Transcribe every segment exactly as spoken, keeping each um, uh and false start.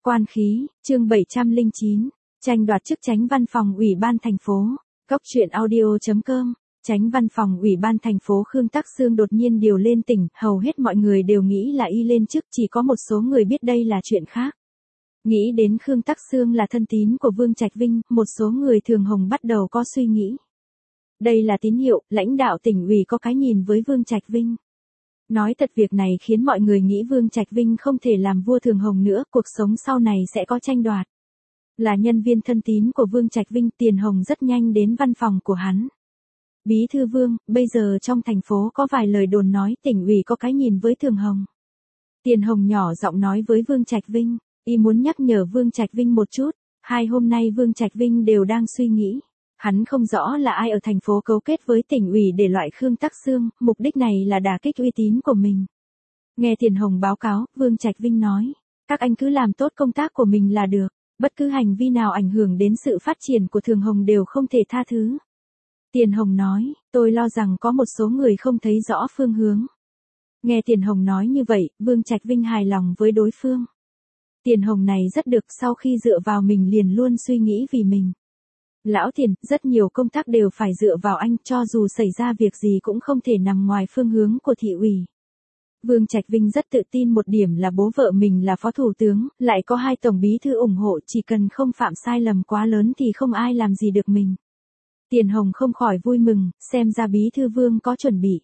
Quan khí, chương bảy trăm lẻ chín, tranh đoạt chức chánh văn phòng Ủy ban thành phố. Góc truyện audio chấm com. Chánh văn phòng Ủy ban thành phố Khương Tắc Xương đột nhiên điều lên tỉnh, hầu hết mọi người đều nghĩ là y lên chức, chỉ có một số người biết đây là chuyện khác. Nghĩ đến Khương Tắc Xương là thân tín của Vương Trạch Vinh, một số người thường hồng bắt đầu có suy nghĩ. Đây là tín hiệu, lãnh đạo tỉnh ủy có cái nhìn với Vương Trạch Vinh. Nói thật, việc này khiến mọi người nghĩ Vương Trạch Vinh không thể làm vua thường hồng nữa, cuộc sống sau này sẽ có tranh đoạt. Là nhân viên thân tín của Vương Trạch Vinh, Tiền Hồng rất nhanh đến văn phòng của hắn. Bí thư Vương, bây giờ trong thành phố có vài lời đồn nói tỉnh ủy có cái nhìn với thường hồng. Tiền Hồng nhỏ giọng nói với Vương Trạch Vinh, y muốn nhắc nhở Vương Trạch Vinh một chút, hai hôm nay Vương Trạch Vinh đều đang suy nghĩ. Hắn không rõ là ai ở thành phố cấu kết với tỉnh ủy để loại Khương Tắc Xương, mục đích này là đả kích uy tín của mình. Nghe Tiền Hồng báo cáo, Vương Trạch Vinh nói, các anh cứ làm tốt công tác của mình là được, bất cứ hành vi nào ảnh hưởng đến sự phát triển của thường hồng đều không thể tha thứ. Tiền Hồng nói, tôi lo rằng có một số người không thấy rõ phương hướng. Nghe Tiền Hồng nói như vậy, Vương Trạch Vinh hài lòng với đối phương. Tiền Hồng này rất được, sau khi dựa vào mình liền luôn suy nghĩ vì mình. Lão Tiền, rất nhiều công tác đều phải dựa vào anh, cho dù xảy ra việc gì cũng không thể nằm ngoài phương hướng của thị ủy. Vương Trạch Vinh rất tự tin một điểm là bố vợ mình là phó thủ tướng, lại có hai tổng bí thư ủng hộ, chỉ cần không phạm sai lầm quá lớn thì không ai làm gì được mình. Tiền Hồng không khỏi vui mừng, xem ra bí thư Vương có chuẩn bị.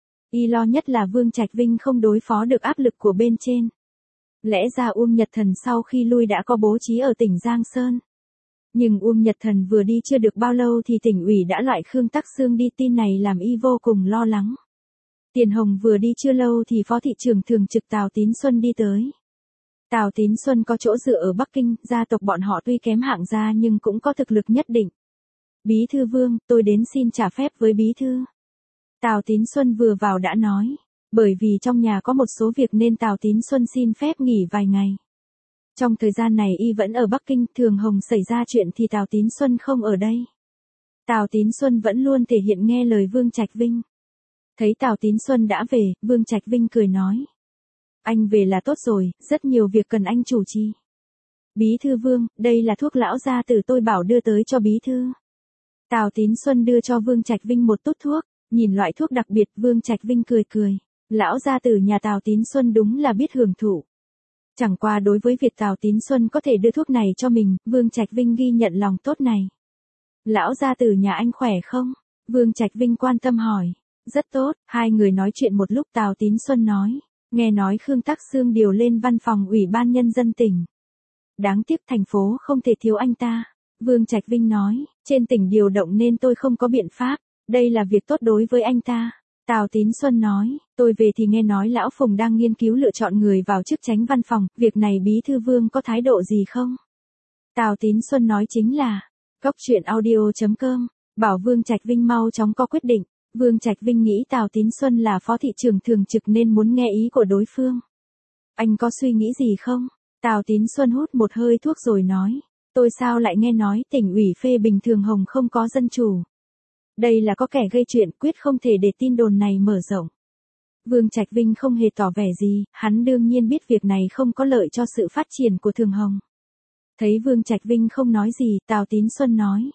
Y lo nhất là Vương Trạch Vinh không đối phó được áp lực của bên trên. Lẽ ra Uông Nhật Thần sau khi lui đã có bố trí ở tỉnh Giang Sơn. Nhưng Uông Nhật Thần vừa đi chưa được bao lâu thì tỉnh ủy đã loại Khương Tắc Xương đi, tin này làm y vô cùng lo lắng. Tiền Hồng vừa đi chưa lâu thì Phó thị trưởng thường trực Tào Tín Xuân đi tới. Tào Tín Xuân có chỗ dựa ở Bắc Kinh, gia tộc bọn họ tuy kém hạng gia nhưng cũng có thực lực nhất định. Bí thư Vương, tôi đến xin trả phép với bí thư. Tào Tín Xuân vừa vào đã nói, bởi vì trong nhà có một số việc nên Tào Tín Xuân xin phép nghỉ vài ngày. Trong thời gian này y vẫn ở Bắc Kinh, thường hồng xảy ra chuyện thì Tào Tín Xuân không ở đây. Tào Tín Xuân vẫn luôn thể hiện nghe lời Vương Trạch Vinh. Thấy Tào Tín Xuân đã về, Vương Trạch Vinh cười nói. Anh về là tốt rồi, rất nhiều việc cần anh chủ trì. Bí thư Vương, đây là thuốc lão gia tử tôi bảo đưa tới cho bí thư. Tào Tín Xuân đưa cho Vương Trạch Vinh một tút thuốc, nhìn loại thuốc đặc biệt, Vương Trạch Vinh cười cười. Lão gia tử nhà Tào Tín Xuân đúng là biết hưởng thụ. Chẳng qua đối với việc Tào Tín Xuân có thể đưa thuốc này cho mình, Vương Trạch Vinh ghi nhận lòng tốt này. Lão gia tử nhà anh khỏe không? Vương Trạch Vinh quan tâm hỏi. Rất tốt, hai người nói chuyện một lúc. Tào Tín Xuân nói, nghe nói Khương Tắc Xương điều lên văn phòng Ủy ban Nhân dân tỉnh. Đáng tiếc thành phố không thể thiếu anh ta. Vương Trạch Vinh nói, trên tỉnh điều động nên tôi không có biện pháp, đây là việc tốt đối với anh ta. Tào Tín Xuân nói, tôi về thì nghe nói Lão Phùng đang nghiên cứu lựa chọn người vào chức chánh văn phòng, việc này bí thư Vương có thái độ gì không? Tào Tín Xuân nói chính là, góc truyện audio chấm com, bảo Vương Trạch Vinh mau chóng có quyết định. Vương Trạch Vinh nghĩ Tào Tín Xuân là phó thị trưởng thường trực nên muốn nghe ý của đối phương. Anh có suy nghĩ gì không? Tào Tín Xuân hút một hơi thuốc rồi nói, tôi sao lại nghe nói tỉnh ủy phê bình thường hồng không có dân chủ. Đây là có kẻ gây chuyện, quyết không thể để tin đồn này mở rộng. Vương Trạch Vinh không hề tỏ vẻ gì, hắn đương nhiên biết việc này không có lợi cho sự phát triển của thường hồng. Thấy Vương Trạch Vinh không nói gì, Tào Tín Xuân nói.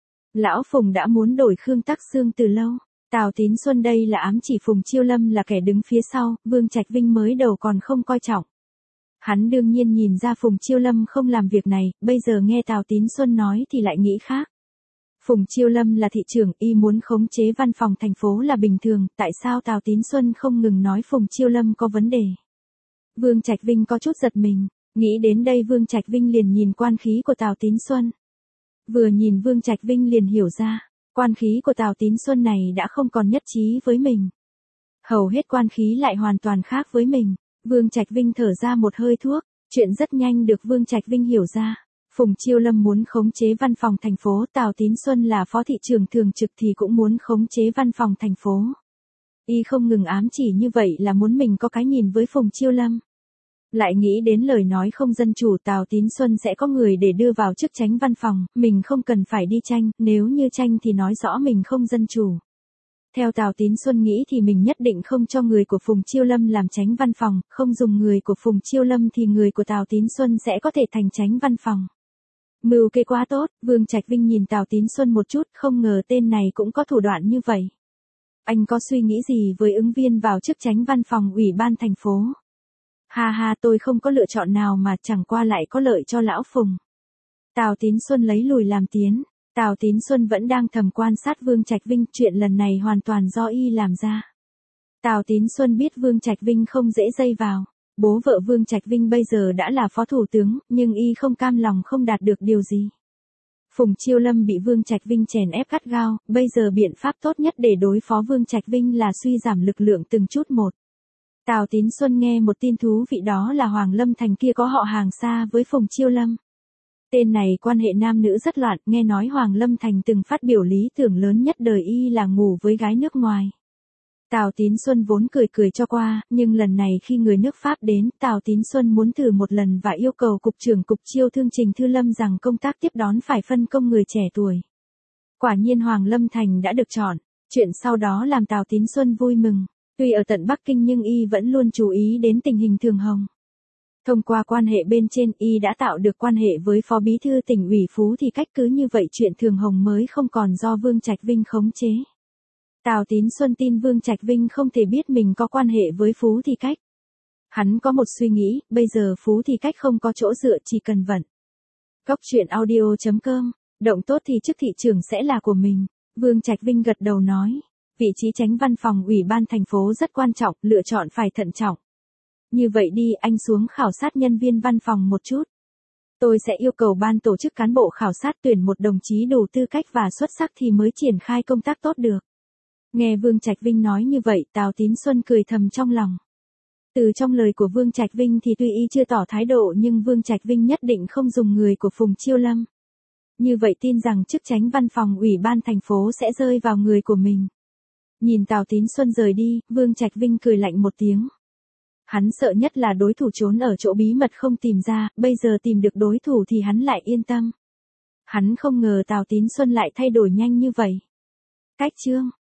Lão Phùng đã muốn đổi Khương Tắc Xương từ lâu. Tào Tín Xuân đây là ám chỉ Phùng Chiêu Lâm là kẻ đứng phía sau, Vương Trạch Vinh mới đầu còn không coi trọng. Hắn đương nhiên nhìn ra Phùng Chiêu Lâm không làm việc này, bây giờ nghe Tào Tín Xuân nói thì lại nghĩ khác. Phùng Chiêu Lâm là thị trưởng, y muốn khống chế văn phòng thành phố là bình thường, tại sao Tào Tín Xuân không ngừng nói Phùng Chiêu Lâm có vấn đề? Vương Trạch Vinh có chút giật mình, nghĩ đến đây Vương Trạch Vinh liền nhìn quan khí của Tào Tín Xuân. Vừa nhìn Vương Trạch Vinh liền hiểu ra, quan khí của Tào Tín Xuân này đã không còn nhất trí với mình. Hầu hết quan khí lại hoàn toàn khác với mình. Vương Trạch Vinh thở ra một hơi thuốc, chuyện rất nhanh được Vương Trạch Vinh hiểu ra. Phùng Chiêu Lâm muốn khống chế văn phòng thành phố, Tào Tín Xuân là phó thị trưởng thường trực thì cũng muốn khống chế văn phòng thành phố. Y không ngừng ám chỉ như vậy là muốn mình có cái nhìn với Phùng Chiêu Lâm. Lại nghĩ đến lời nói không dân chủ Tào Tín Xuân sẽ có người để đưa vào chức chánh văn phòng, mình không cần phải đi tranh, nếu như tranh thì nói rõ mình không dân chủ. Theo Tào Tín Xuân nghĩ thì mình nhất định không cho người của Phùng Chiêu Lâm làm chánh văn phòng, không dùng người của Phùng Chiêu Lâm thì người của Tào Tín Xuân sẽ có thể thành chánh văn phòng. Mưu kế quá tốt, Vương Trạch Vinh nhìn Tào Tín Xuân một chút, không ngờ tên này cũng có thủ đoạn như vậy. Anh có suy nghĩ gì với ứng viên vào chức chánh văn phòng ủy ban thành phố? Ha ha, tôi không có lựa chọn nào mà chẳng qua lại có lợi cho lão Phùng. Tào Tín Xuân lấy lùi làm tiến. Tào Tín Xuân vẫn đang thầm quan sát Vương Trạch Vinh, chuyện lần này hoàn toàn do y làm ra. Tào Tín Xuân biết Vương Trạch Vinh không dễ dây vào. Bố vợ Vương Trạch Vinh bây giờ đã là phó thủ tướng, nhưng y không cam lòng không đạt được điều gì. Phùng Chiêu Lâm bị Vương Trạch Vinh chèn ép gắt gao, bây giờ biện pháp tốt nhất để đối phó Vương Trạch Vinh là suy giảm lực lượng từng chút một. Tào Tín Xuân nghe một tin thú vị, đó là Hoàng Lâm Thành kia có họ hàng xa với Phùng Chiêu Lâm. Tên này quan hệ nam nữ rất loạn, nghe nói Hoàng Lâm Thành từng phát biểu lý tưởng lớn nhất đời y là ngủ với gái nước ngoài. Tào Tín Xuân vốn cười cười cho qua, nhưng lần này khi người nước Pháp đến, Tào Tín Xuân muốn thử một lần và yêu cầu Cục trưởng Cục Chiêu Thương Trình Thư Lâm rằng công tác tiếp đón phải phân công người trẻ tuổi. Quả nhiên Hoàng Lâm Thành đã được chọn, chuyện sau đó làm Tào Tín Xuân vui mừng. Tuy ở tận Bắc Kinh nhưng y vẫn luôn chú ý đến tình hình Thường Hồng. Thông qua quan hệ bên trên, y đã tạo được quan hệ với Phó Bí thư Tỉnh ủy Phú Thì Cách, cứ như vậy chuyện Thường Hồng mới không còn do Vương Trạch Vinh khống chế. Tào Tín Xuân tin Vương Trạch Vinh không thể biết mình có quan hệ với Phú Thì Cách. Hắn có một suy nghĩ, bây giờ Phú Thì Cách không có chỗ dựa, chỉ cần vận. Góc truyện audio chấm com, động tốt thì chức thị trưởng sẽ là của mình. Vương Trạch Vinh gật đầu nói, vị trí chánh văn phòng ủy ban thành phố rất quan trọng, lựa chọn phải thận trọng. Như vậy đi, anh xuống khảo sát nhân viên văn phòng một chút. Tôi sẽ yêu cầu ban tổ chức cán bộ khảo sát tuyển một đồng chí đủ tư cách và xuất sắc thì mới triển khai công tác tốt được. Nghe Vương Trạch Vinh nói như vậy, Tào Tín Xuân cười thầm trong lòng. Từ trong lời của Vương Trạch Vinh thì tuy y chưa tỏ thái độ nhưng Vương Trạch Vinh nhất định không dùng người của Phùng Chiêu Lâm. Như vậy tin rằng chức chánh văn phòng ủy ban thành phố sẽ rơi vào người của mình. Nhìn Tào Tín Xuân rời đi, Vương Trạch Vinh cười lạnh một tiếng. Hắn sợ nhất là đối thủ trốn ở chỗ bí mật không tìm ra, bây giờ tìm được đối thủ thì hắn lại yên tâm. Hắn không ngờ Tào Tín Xuân lại thay đổi nhanh như vậy. Cách chương